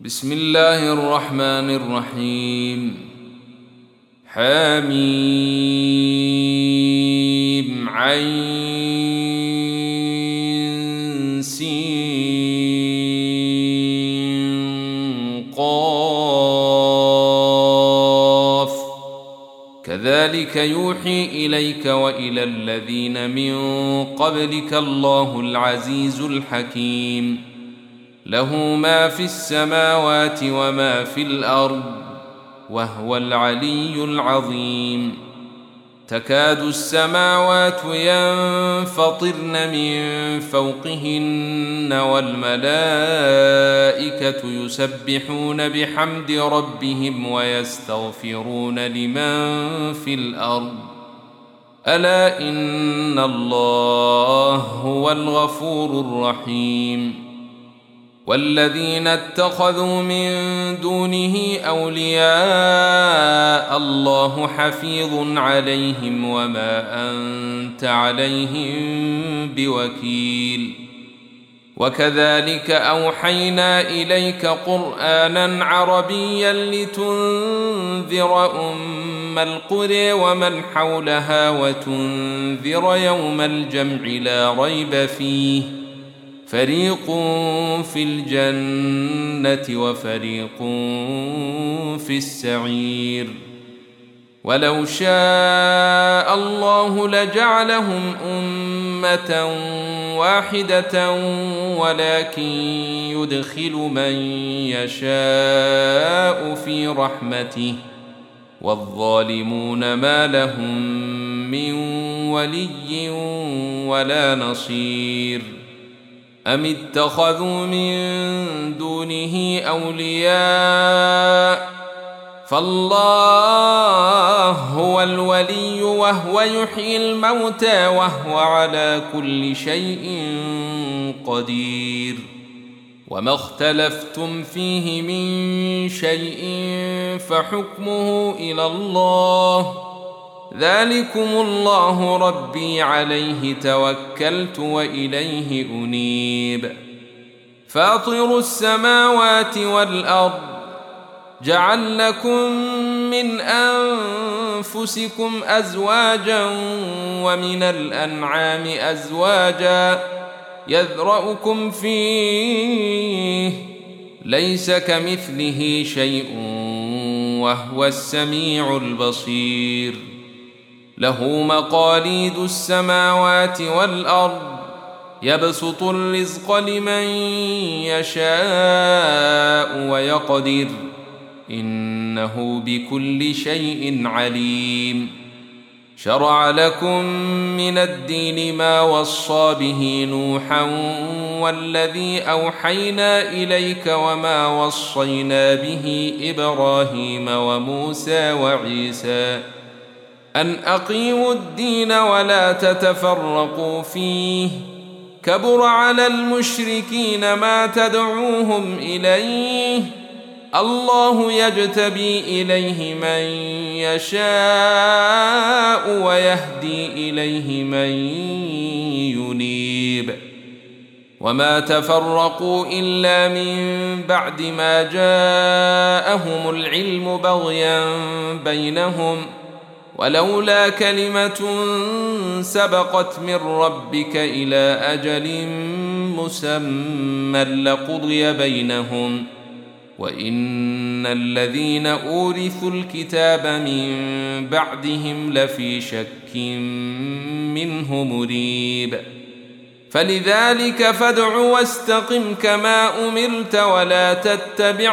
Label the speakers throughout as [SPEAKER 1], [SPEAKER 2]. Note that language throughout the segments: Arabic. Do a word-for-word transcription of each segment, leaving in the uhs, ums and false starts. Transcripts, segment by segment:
[SPEAKER 1] بسم الله الرحمن الرحيم. حميم عين سين قاف كذلك يوحي إليك وإلى الذين من قبلك الله العزيز الحكيم. له ما في السماوات وما في الأرض وهو العلي العظيم. تكاد السماوات ينفطرن من فوقهن والملائكة يسبحون بحمد ربهم ويستغفرون لمن في الأرض ألا إن الله هو الغفور الرحيم. والذين اتخذوا من دونه أولياء الله حفيظ عليهم وما أنت عليهم بوكيل. وكذلك أوحينا إليك قرآنا عربيا لتنذر أم القرى ومن حولها وتنذر يوم الجمع لا ريب فيه فريق في الجنة وفريق في السعير. ولو شاء الله لجعلهم أمة واحدة ولكن يدخل من يشاء في رحمته والظالمون ما لهم من ولي ولا نصير. أم اتخذوا من دونه أولياء فالله هو الولي وهو يحيي الموتى وهو على كل شيء قدير. وما اختلفتم فيه من شيء فحكمه إلى الله ذلكم الله ربي عليه توكلت وإليه أنيب. فاطر السماوات والأرض جعل لكم من أنفسكم أزواجا ومن الأنعام أزواجا يذرأكم فيه ليس كمثله شيء وهو السميع البصير. له مقاليد السماوات والأرض يبسط الرزق لمن يشاء ويقدر إنه بكل شيء عليم. شرع لكم من الدين ما وصى به نوحا والذي أوحينا إليك وما وصينا به إبراهيم وموسى وعيسى أن أقيموا الدين ولا تتفرقوا فيه كبر على المشركين ما تدعوهم إليه الله يجتبي إليه من يشاء ويهدي إليه من ينيب. وما تفرقوا إلا من بعد ما جاءهم العلم بغيا بينهم ولولا كلمة سبقت من ربك إلى أجل مسمى لقضي بينهم وإن الذين أورثوا الكتاب من بعدهم لفي شك منه مريب. فلذلك فادع واستقم كما أمرت ولا تتبع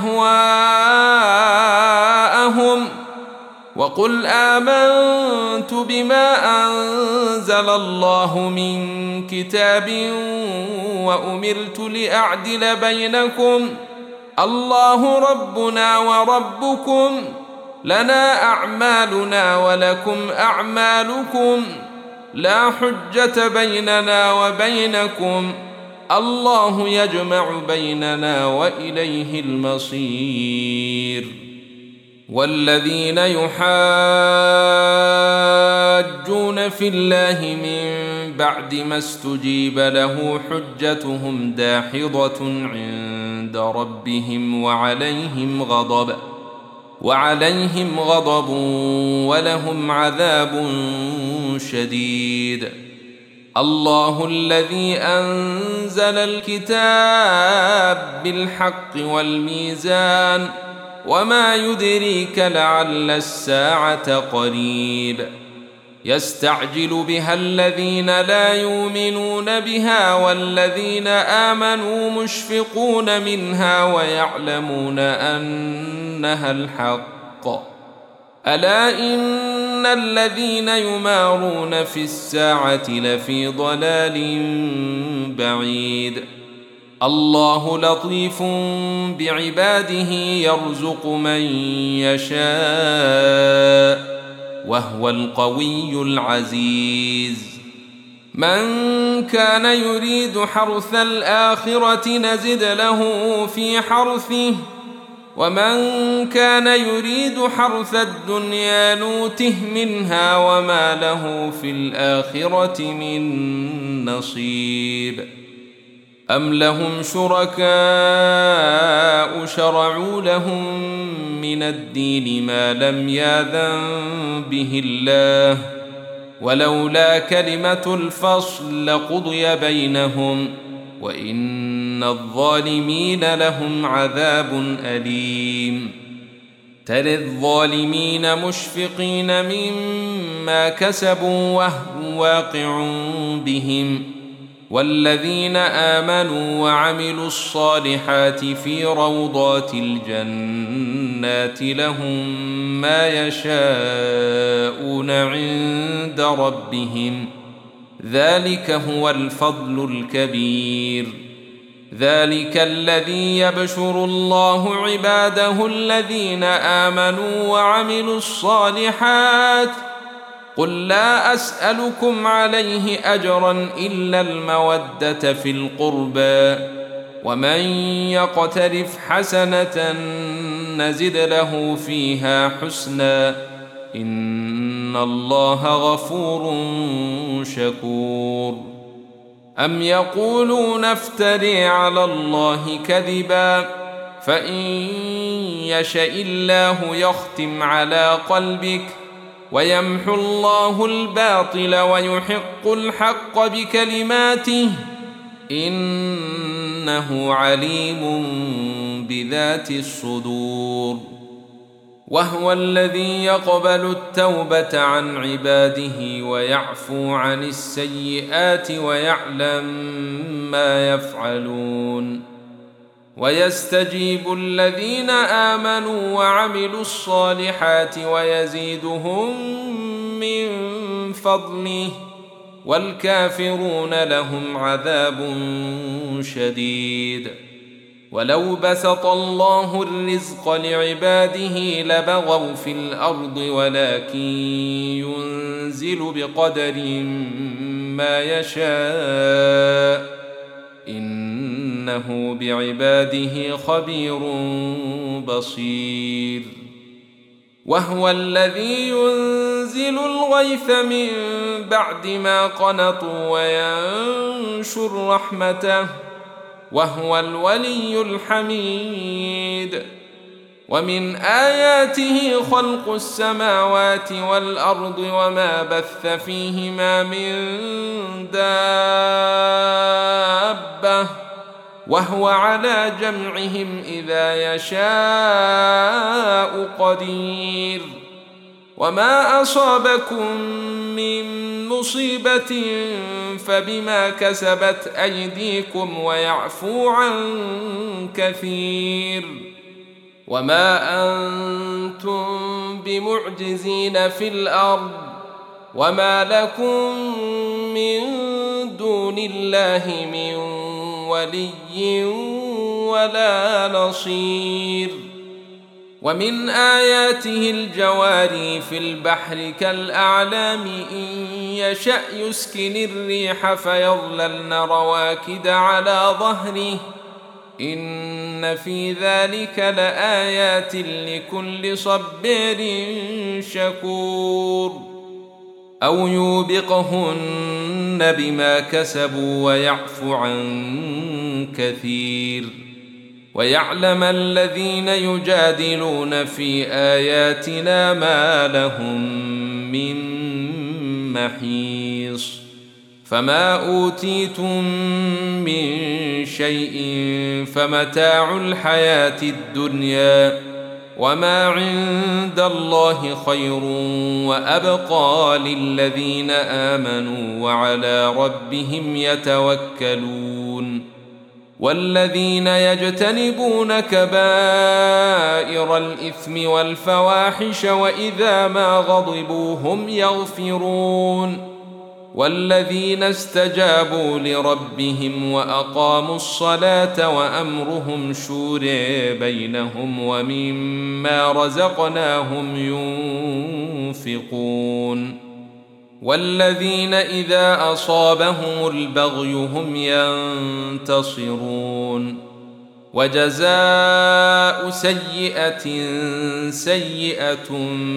[SPEAKER 1] أهواءهم وقل آمنت بما أنزل الله من كتاب وأمرت لأعدل بينكم الله ربنا وربكم لنا أعمالنا ولكم أعمالكم لا حجة بيننا وبينكم الله يجمع بيننا وإليه المصير. والذين يحاجون في الله من بعد ما استجيب له حجتهم داحضة عند عند ربهم وعليهم غضب وعليهم غضب ولهم عذاب شديد. الله الذي أنزل الكتاب بالحق والميزان وما يدريك لعل الساعة قريب. يستعجل بها الذين لا يؤمنون بها والذين آمنوا مشفقون منها ويعلمون أنها الحق. ألا إن الذين يمارون في الساعة لفي ضلال بعيد. الله لطيف بعباده يرزق من يشاء وهو القوي العزيز. من كان يريد حرث الآخرة نزد له في حرثه ومن كان يريد حرث الدنيا نوته منها وما له في الآخرة من نصيب. أم لهم شركاء شرعوا لهم من الدين ما لم يأذن به الله ولولا كلمة الفصل لقضي بينهم وإن الظالمين لهم عذاب أليم. ترى الظالمين مشفقين مما كسبوا وهو واقع بهم والذين آمنوا وعملوا الصالحات في روضات الجنات لهم ما يشاءون عند ربهم ذلك هو الفضل الكبير. ذلك الذي يبشر الله عباده الذين آمنوا وعملوا الصالحات. قل لا أسألكم عليه أجرا إلا المودة في القربى ومن يقترف حسنة نزد له فيها حسنا إن الله غفور شكور. أم يقولون افتري على الله كذبا فإن يشأ الله يختم على قلبك ويمحو الله الباطل ويحق الحق بكلماته إنه عليم بذات الصدور. وهو الذي يقبل التوبة عن عباده ويعفو عن السيئات ويعلم ما يفعلون. ويستجيب الذين آمنوا وعملوا الصالحات ويزيدهم من فضله والكافرون لهم عذاب شديد. ولو بسط الله الرزق لعباده لبغوا في الأرض ولكن ينزل بقدر ما يشاء إنه بعباده خبير بصير. وهو الذي ينزل الغيث من بعد ما قنطوا وينشر رحمته وهو الولي الحميد. ومن آياته خلق السماوات والأرض وما بث فيهما من دابة وهو على جمعهم إذا يشاء قدير. وما أصابكم من مصيبة فبما كسبت أيديكم ويعفو عن كثير. وما أنتم بمعجزين في الأرض وما لكم من دون الله من ولي ولا نصير. ومن آياته الجواري في البحر كالأعلام إن يشأ يسكن الريح فيظللن رواكد على ظهره إن في ذلك لآيات لكل صبر شكور. أو يوبقهن بما كسبوا ويعفو عن كثير. ويعلم الذين يجادلون في آياتنا ما لهم من محيص فما أوتيتم من شيء فمتاع الحياة الدنيا وما عند الله خير وأبقى للذين آمنوا وعلى ربهم يتوكلون والذين يجتنبون كبائر الإثم والفواحش وإذا ما غضبوا هم يغفرون والذين استجابوا لربهم وأقاموا الصلاة وأمرهم شورى بينهم ومما رزقناهم ينفقون والذين إذا أصابهم البغي هم ينتصرون وجزاء سيئة سيئة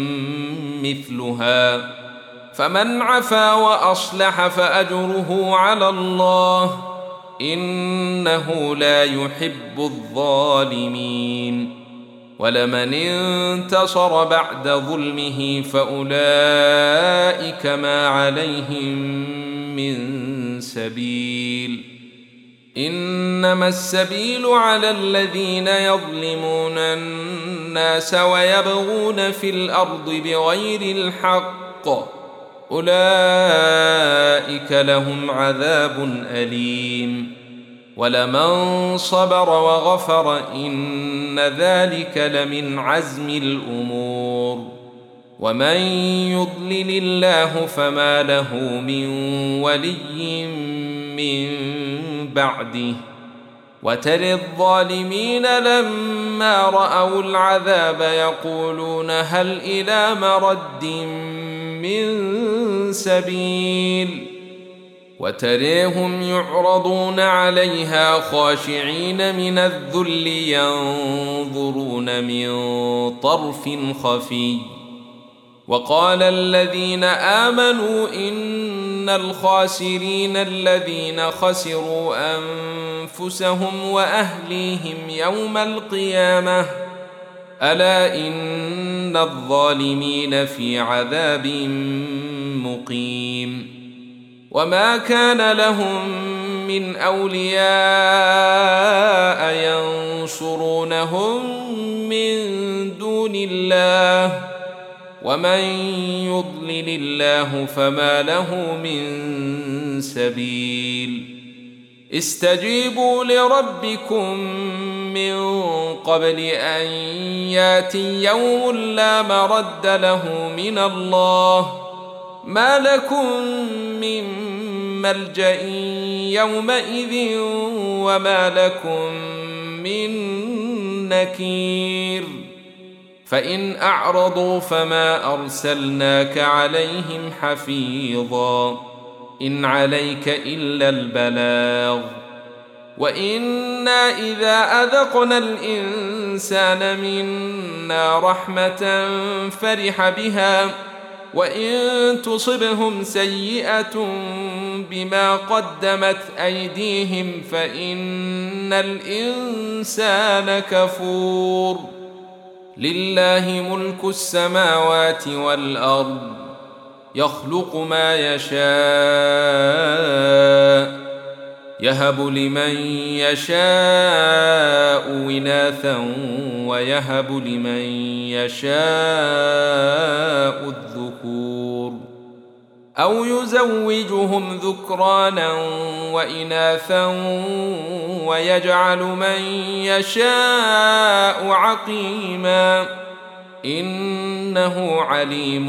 [SPEAKER 1] مثلها فمن عفا وأصلح فأجره على الله إنه لا يحب الظالمين ولمن انتصر بعد ظلمه فأولئك ما عليهم من سبيل إنما السبيل على الذين يظلمون الناس ويبغون في الأرض بغير الحق أولئك لهم عذاب أليم ولمن صبر وغفر إن ذلك لمن عزم الأمور ومن يضلل الله فما له من ولي من بعده وترى الظالمين لما رأوا العذاب يقولون هل إلى مرد من سبيل وتريهم يعرضون عليها خاشعين من الذل ينظرون من طرف خفي وقال الذين آمنوا إن الخاسرين الذين خسروا أنفسهم وأهليهم يوم القيامة ألا إن الظالمين في عذاب مقيم وما كان لهم من أولياء ينصرونهم من دون الله ومن يضلل الله فما له من سبيل استجيبوا لربكم من قبل أن ياتي يوم لا مرد له من الله ما لكم من ملجأ يومئذ وما لكم من نكير فإن أعرضوا فما أرسلناك عليهم حفيظا إن عليك إلا البلاغ وإنا إذا أذقنا الإنسان منا رحمة فرح بها وإن تصبهم سيئة بما قدمت أيديهم فإن الإنسان كفور لله ملك السماوات والأرض يخلق ما يشاء يهب لمن يشاء إناثا ويهب لمن يشاء الذكور أو يزوجهم ذكرانا وإناثا ويجعل من يشاء عقيما إنه عليم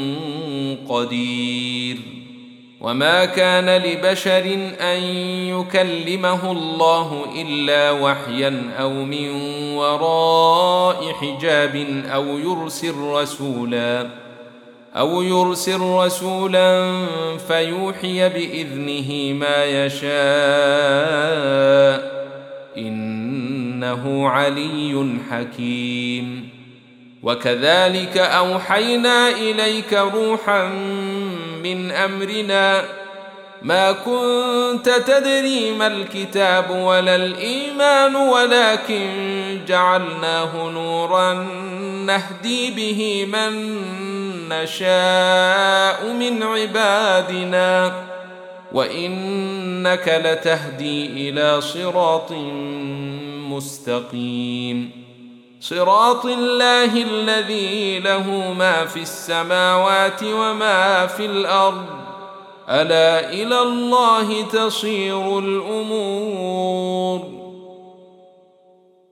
[SPEAKER 1] قدير وما كان لبشر أن يكلمه الله إلا وحيا أو من وراء حجاب أو يرسل رسولا أو يرسل رسولا فيوحي بإذنه ما يشاء إنه علي حكيم وكذلك أوحينا إليك روحا من أمرنا ما كنت تدري ما الكتاب ولا الإيمان ولكن جعلناه نورا نهدي به من نشاء من عبادنا وإنك لتهدي إلى صراط مستقيم صراط الله الذي له ما في السماوات وما في الأرض ألا إلى الله تصير الأمور